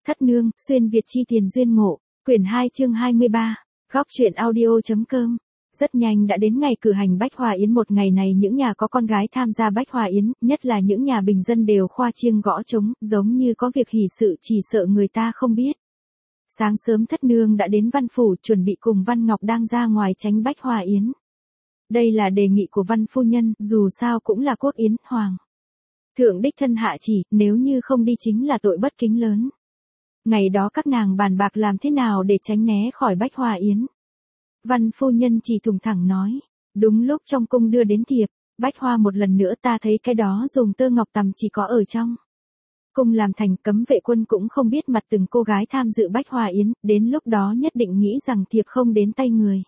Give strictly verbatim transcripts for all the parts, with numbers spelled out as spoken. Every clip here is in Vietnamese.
Thất nương, xuyên Việt chi tiền duyên ngộ, quyển hai chương hai mươi ba, góc truyện audio.com. Rất nhanh đã đến ngày cử hành Bách Hòa Yến. Một ngày này những nhà có con gái tham gia Bách Hòa Yến, nhất là những nhà bình dân đều khoa chiêng gõ trống, giống như có việc hỷ sự chỉ sợ người ta không biết. Sáng sớm Thất nương đã đến văn phủ chuẩn bị cùng Văn Ngọc đang ra ngoài tránh Bách Hòa Yến. Đây là đề nghị của Văn phu nhân, dù sao cũng là quốc yến, hoàng thượng đích thân hạ chỉ, nếu như không đi chính là tội bất kính lớn. Ngày đó các nàng bàn bạc làm thế nào để tránh né khỏi Bách Hòa Yến. Văn phu nhân chỉ thùng thẳng nói, đúng lúc trong cung đưa đến thiệp, Bách Hoa một lần nữa ta thấy cái đó dùng tơ ngọc tằm chỉ có ở trong cung làm thành, cấm vệ quân cũng không biết mặt từng cô gái tham dự Bách Hòa Yến, đến lúc đó nhất định nghĩ rằng thiệp không đến tay người.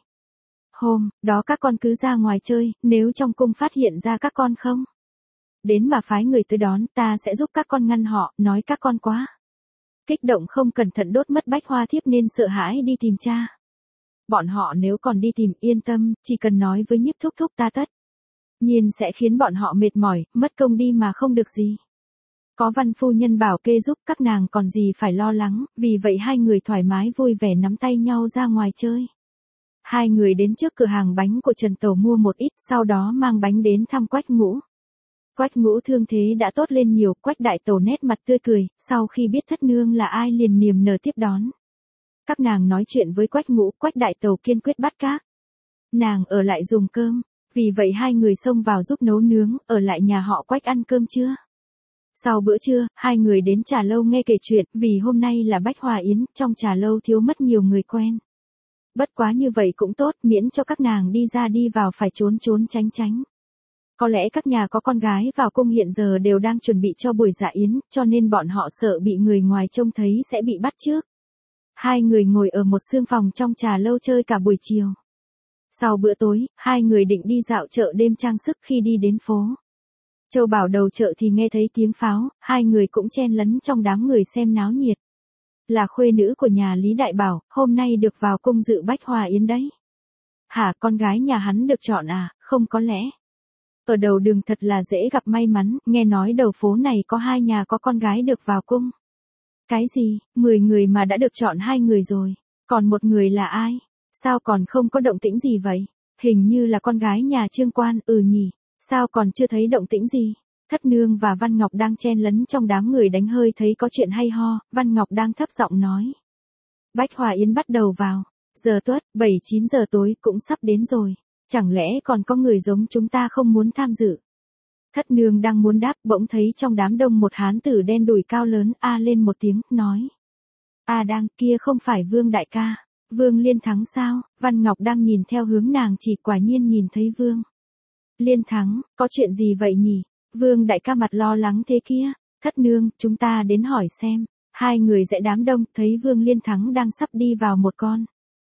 Hôm đó các con cứ ra ngoài chơi, nếu trong cung phát hiện ra các con không đến mà phái người tới đón, ta sẽ giúp các con ngăn họ, nói các con quá kích động không cẩn thận đốt mất Bách Hoa thiếp nên sợ hãi đi tìm cha. Bọn họ nếu còn đi tìm, yên tâm, chỉ cần nói với Nhiếp thúc thúc ta tất nhiên sẽ khiến bọn họ mệt mỏi, mất công đi mà không được gì. Có Văn phu nhân bảo kê giúp, các nàng còn gì phải lo lắng, vì vậy hai người thoải mái vui vẻ nắm tay nhau ra ngoài chơi. Hai người đến trước cửa hàng bánh của Trần Tẩu mua một ít, sau đó mang bánh đến thăm Quách Ngũ. Quách Ngũ thương thế đã tốt lên nhiều, Quách Đại Tẩu nét mặt tươi cười, sau khi biết Thất nương là ai liền niềm nở tiếp đón. Các nàng nói chuyện với Quách Ngũ, Quách Đại Tẩu kiên quyết bắt các nàng ở lại dùng cơm, vì vậy hai người xông vào giúp nấu nướng, ở lại nhà họ Quách ăn cơm trưa. Sau bữa trưa, hai người đến trà lâu nghe kể chuyện, vì hôm nay là Bách Hòa Yến, trong trà lâu thiếu mất nhiều người quen. Bất quá như vậy cũng tốt, miễn cho các nàng đi ra đi vào phải trốn trốn tránh tránh. Có lẽ các nhà có con gái vào cung hiện giờ đều đang chuẩn bị cho buổi dạ yến, cho nên bọn họ sợ bị người ngoài trông thấy sẽ bị bắt trước. Hai người ngồi ở một sương phòng trong trà lâu chơi cả buổi chiều. Sau bữa tối, hai người định đi dạo chợ đêm trang sức. Khi đi đến phố Châu Bảo đầu chợ thì nghe thấy tiếng pháo, hai người cũng chen lấn trong đám người xem náo nhiệt. Là khuê nữ của nhà Lý Đại Bảo, hôm nay được vào cung dự Bách Hòa Yến đấy. Hả, con gái nhà hắn được chọn à, không có lẽ. Ở đầu đường thật là dễ gặp may mắn, nghe nói đầu phố này có hai nhà có con gái được vào cung. Cái gì, mười người mà đã được chọn hai người rồi, còn một người là ai? Sao còn không có động tĩnh gì vậy? Hình như là con gái nhà Trương Quan, ừ nhỉ, sao còn chưa thấy động tĩnh gì? Thất nương và Văn Ngọc đang chen lấn trong đám người đánh hơi thấy có chuyện hay ho, Văn Ngọc đang thấp giọng nói. Bách Hòa Yến bắt đầu vào, giờ tuất, bảy chín giờ tối cũng sắp đến rồi, chẳng lẽ còn có người giống chúng ta không muốn tham dự? Thất nương đang muốn đáp, bỗng thấy trong đám đông một hán tử đen đùi cao lớn a lên một tiếng, nói. A đang, kia không phải Vương đại ca, Vương Liên Thắng sao? Văn Ngọc đang nhìn theo hướng nàng chỉ, quả nhiên nhìn thấy Vương Liên Thắng, có chuyện gì vậy nhỉ? Vương đại ca mặt lo lắng thế kia. Thất nương, chúng ta đến hỏi xem. Hai người dãy đám đông, thấy Vương Liên Thắng đang sắp đi vào một con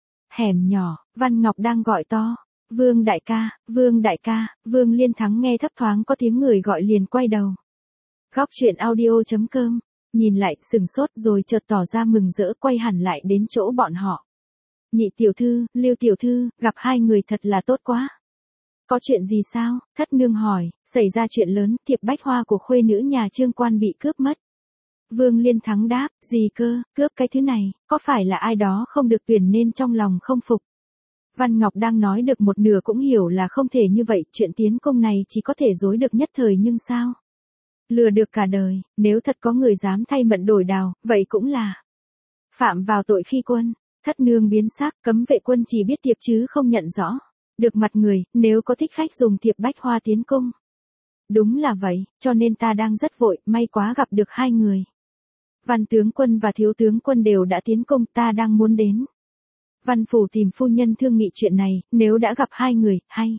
hẻm nhỏ, Văn Ngọc đang gọi to. Vương đại ca, Vương đại ca, Vương Liên Thắng nghe thấp thoáng có tiếng người gọi liền quay đầu. Góc truyện audio.com, nhìn lại, sừng sốt rồi chợt tỏ ra mừng rỡ, quay hẳn lại đến chỗ bọn họ. Nhị tiểu thư, Lưu tiểu thư, gặp hai người thật là tốt quá. Có chuyện gì sao? Thất nương hỏi, xảy ra chuyện lớn, thiệp Bách Hoa của khuê nữ nhà Trương Quan bị cướp mất. Vương Liên Thắng đáp, gì cơ, cướp cái thứ này, có phải là ai đó không được tuyển nên trong lòng không phục? Văn Ngọc đang nói được một nửa cũng hiểu là không thể như vậy, chuyện tiến cung này chỉ có thể dối được nhất thời nhưng sao? Lừa được cả đời, nếu thật có người dám thay mận đổi đào, vậy cũng là phạm vào tội khi quân. Thất nương biến sắc, cấm vệ quân chỉ biết thiệp chứ không nhận rõ được mặt người, nếu có thích khách dùng thiệp Bách Hoa tiến cung. Đúng là vậy, cho nên ta đang rất vội, may quá gặp được hai người. Văn tướng quân và thiếu tướng quân đều đã tiến cung, ta đang muốn đến văn phủ tìm phu nhân thương nghị chuyện này, nếu đã gặp hai người, hay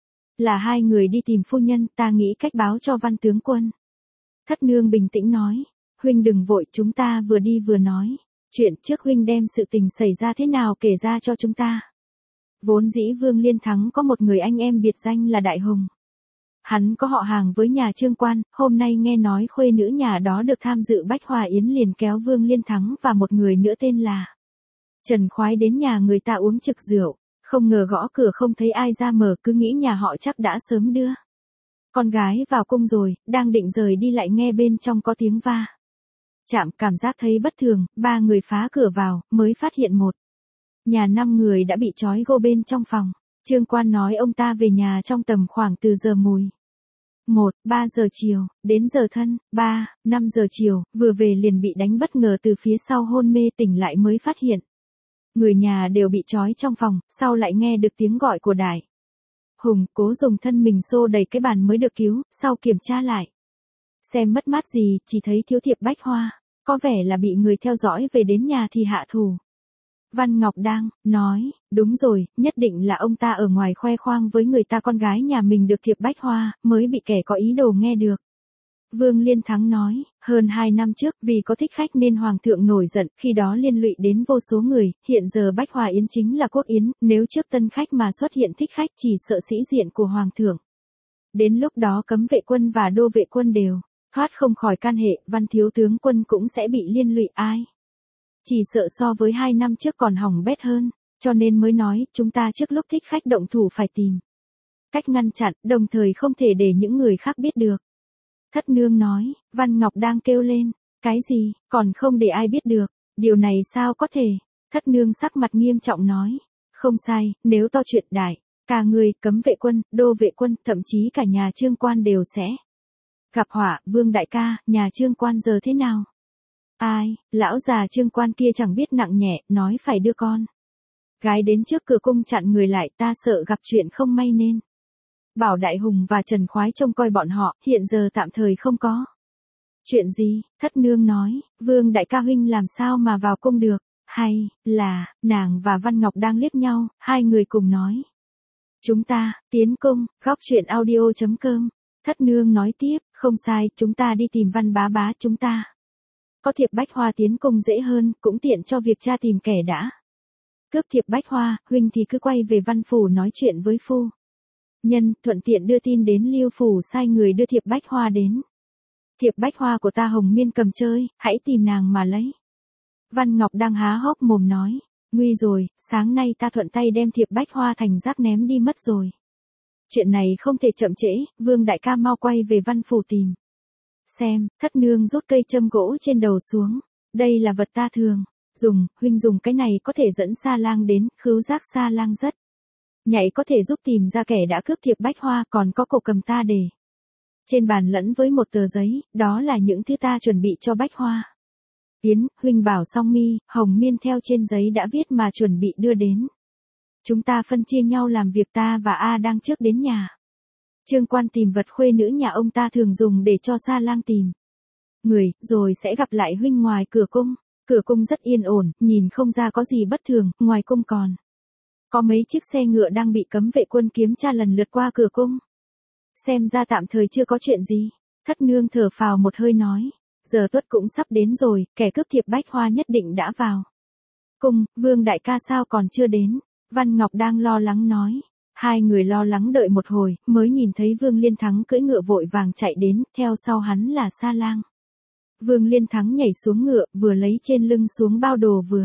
là hai người đi tìm phu nhân, ta nghĩ cách báo cho Văn tướng quân. Thất nương bình tĩnh nói, huynh đừng vội, chúng ta vừa đi vừa nói. Chuyện trước huynh đem sự tình xảy ra thế nào kể ra cho chúng ta. Vốn dĩ Vương Liên Thắng có một người anh em biệt danh là Đại Hùng. Hắn có họ hàng với nhà Trương Quan, hôm nay nghe nói khuê nữ nhà đó được tham dự Bách Hòa Yến liền kéo Vương Liên Thắng và một người nữa tên là Trần Khoái đến nhà người ta uống trực rượu, không ngờ gõ cửa không thấy ai ra mở, cứ nghĩ nhà họ chắc đã sớm đưa con gái vào cung rồi, đang định rời đi lại nghe bên trong có tiếng va chạm cảm giác thấy bất thường, ba người phá cửa vào, mới phát hiện một nhà năm người đã bị trói gô bên trong phòng. Trương Quan nói ông ta về nhà trong tầm khoảng từ giờ mùi một, ba giờ chiều, đến giờ thân, ba, năm giờ chiều, vừa về liền bị đánh bất ngờ từ phía sau hôn mê tỉnh lại mới phát hiện. Người nhà đều bị trói trong phòng, sau lại nghe được tiếng gọi của Đại Hùng, cố dùng thân mình xô đẩy cái bàn mới được cứu, sau kiểm tra lại. Xem mất mát gì, chỉ thấy thiếu thiệp bách hoa, có vẻ là bị người theo dõi về đến nhà thì hạ thủ. Văn Ngọc đang nói, đúng rồi, nhất định là ông ta ở ngoài khoe khoang với người ta con gái nhà mình được thiệp bách hoa, mới bị kẻ có ý đồ nghe được. Vương Liên Thắng nói, hơn hai năm trước vì có thích khách nên Hoàng thượng nổi giận, khi đó liên lụy đến vô số người, hiện giờ Bách Hoa Yến chính là quốc yến, nếu trước tân khách mà xuất hiện thích khách chỉ sợ sĩ diện của Hoàng thượng. Đến lúc đó cấm vệ quân và đô vệ quân đều thoát không khỏi can hệ, Văn thiếu tướng quân cũng sẽ bị liên lụy ai. Chỉ sợ so với hai năm trước còn hỏng bét hơn, cho nên mới nói, chúng ta trước lúc thích khách động thủ phải tìm cách ngăn chặn, đồng thời không thể để những người khác biết được. Thất nương nói, Văn Ngọc đang kêu lên, cái gì, còn không để ai biết được, điều này sao có thể. Thất nương sắc mặt nghiêm trọng nói, không sai, nếu to chuyện đại, cả người, cấm vệ quân, đô vệ quân, thậm chí cả nhà Trương Quan đều sẽ gặp họa. Vương đại ca, nhà Trương Quan giờ thế nào? Ai, lão già Trương Quan kia chẳng biết nặng nhẹ, nói phải đưa con gái đến trước cửa cung chặn người lại, ta sợ gặp chuyện không may nên bảo Đại Hùng và Trần Khoái trông coi bọn họ, hiện giờ tạm thời không có chuyện gì. Thất nương nói, Vương đại ca huynh làm sao mà vào cung được, hay là, nàng và Văn Ngọc đang liếc nhau, hai người cùng nói. Chúng ta, tiến cung, góc truyện audio chấm com. Thất nương nói tiếp, không sai, chúng ta đi tìm Văn bá bá, chúng ta có thiệp bách hoa tiến cung dễ hơn, cũng tiện cho việc tra tìm kẻ đã cướp thiệp bách hoa, huynh thì cứ quay về văn phủ nói chuyện với phu nhân, thuận tiện đưa tin đến Liêu phủ sai người đưa thiệp bách hoa đến. Thiệp bách hoa của ta Hồng Miên cầm chơi, hãy tìm nàng mà lấy. Văn Ngọc đang há hốc mồm nói, nguy rồi, sáng nay ta thuận tay đem thiệp bách hoa thành rác ném đi mất rồi. Chuyện này không thể chậm trễ, Vương đại ca mau quay về văn phủ tìm xem. Thất nương rút cây châm gỗ trên đầu xuống, đây là vật ta thường dùng, huynh dùng cái này có thể dẫn Sa Lang đến, khứu giác Sa Lang rất nhạy, có thể giúp tìm ra kẻ đã cướp thiệp bách hoa, còn có cổ cầm ta để trên bàn lẫn với một tờ giấy, đó là những thứ ta chuẩn bị cho bách hoa Yến. Huynh bảo Song Mi, Hồng Miên theo trên giấy đã viết mà chuẩn bị đưa đến. Chúng ta phân chia nhau làm việc, ta và A đang trước đến nhà Trương Quan tìm vật khuê nữ nhà ông ta thường dùng để cho Sa Lang tìm người, rồi sẽ gặp lại huynh ngoài cửa cung. Cửa cung rất yên ổn, nhìn không ra có gì bất thường, ngoài cung còn có mấy chiếc xe ngựa đang bị cấm vệ quân kiểm tra lần lượt qua cửa cung. Xem ra tạm thời chưa có chuyện gì. Thất nương thở phào một hơi nói, giờ tuất cũng sắp đến rồi, kẻ cướp thiệp bách hoa nhất định đã vào cung, Vương đại ca sao còn chưa đến? Văn Ngọc đang lo lắng nói. Hai người lo lắng đợi một hồi, mới nhìn thấy Vương Liên Thắng cưỡi ngựa vội vàng chạy đến, theo sau hắn là Sa Lang. Vương Liên Thắng nhảy xuống ngựa, vừa lấy trên lưng xuống bao đồ vừa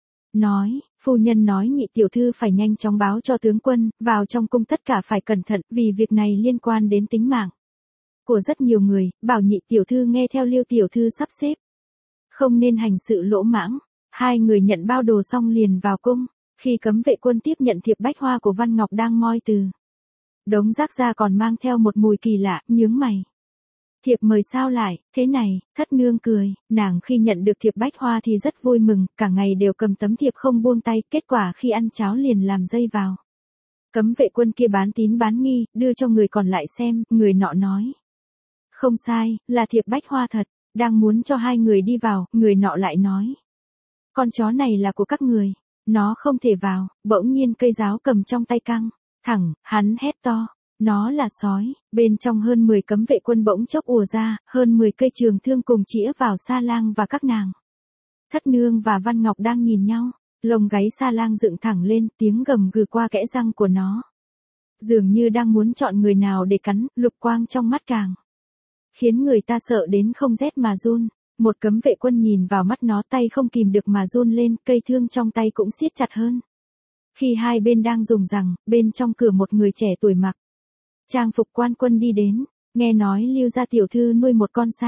nói, phu nhân nói nhị tiểu thư phải nhanh chóng báo cho tướng quân, vào trong cung tất cả phải cẩn thận, vì việc này liên quan đến tính mạng của rất nhiều người, bảo nhị tiểu thư nghe theo Liêu tiểu thư sắp xếp, không nên hành sự lỗ mãng. Hai người nhận bao đồ xong liền vào cung. Khi cấm vệ quân tiếp nhận thiệp bách hoa của Văn Ngọc đang moi từ đống rác ra còn mang theo một mùi kỳ lạ, nhướng mày. Thiệp mời sao lại, thế này? Thất nương cười, nàng khi nhận được thiệp bách hoa thì rất vui mừng, cả ngày đều cầm tấm thiệp không buông tay, kết quả khi ăn cháo liền làm dây vào. Cấm vệ quân kia bán tín bán nghi, đưa cho người còn lại xem, người nọ nói. Không sai, là thiệp bách hoa thật, đang muốn cho hai người đi vào, người nọ lại nói. Con chó này là của các người. Nó không thể vào. Bỗng nhiên cây giáo cầm trong tay căng thẳng, hắn hét to, nó là sói. Bên trong hơn mười cấm vệ quân bỗng chốc ùa ra, hơn mười cây trường thương cùng chĩa vào Sa Lang và các nàng. Thất nương và Văn Ngọc đang nhìn nhau, lông gáy Sa Lang dựng thẳng lên, tiếng gầm gừ qua kẽ răng của nó dường như đang muốn chọn người nào để cắn, lục quang trong mắt càng khiến người ta sợ đến không rét mà run. Một cấm vệ quân nhìn vào mắt nó, tay không kìm được mà run lên, cây thương trong tay cũng siết chặt hơn. Khi hai bên đang dùng rằng, bên trong cửa một người trẻ tuổi mặc trang phục quan quân đi đến, nghe nói Liêu gia tiểu thư nuôi một con sa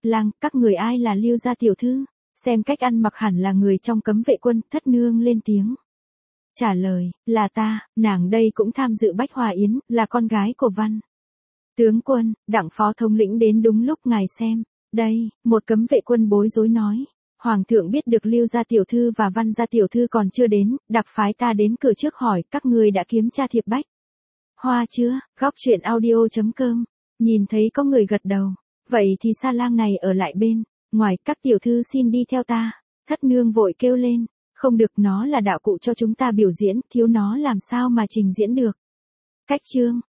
Lang, các người ai là Lưu gia tiểu thư? Xem cách ăn mặc hẳn là người trong cấm vệ quân, thất nương lên tiếng. Trả lời, là ta, nàng đây cũng tham dự Bách Hòa Yến, là con gái của Văn tướng quân. Đặng phó thống lĩnh đến đúng lúc ngài xem. Đây, một cấm vệ quân bối rối nói. Hoàng thượng biết được Lưu gia tiểu thư và Văn gia tiểu thư còn chưa đến, đặc phái ta đến cửa trước hỏi các người đã kiếm tra thiệp Bách Hoa chưa? Góc truyện audio chấm com. Nhìn thấy có người gật đầu. Vậy thì Sa Lang này ở lại bên ngoài, các tiểu thư xin đi theo ta. Thất nương vội kêu lên. Không được, nó là đạo cụ cho chúng ta biểu diễn, thiếu nó làm sao mà trình diễn được. Cách chương.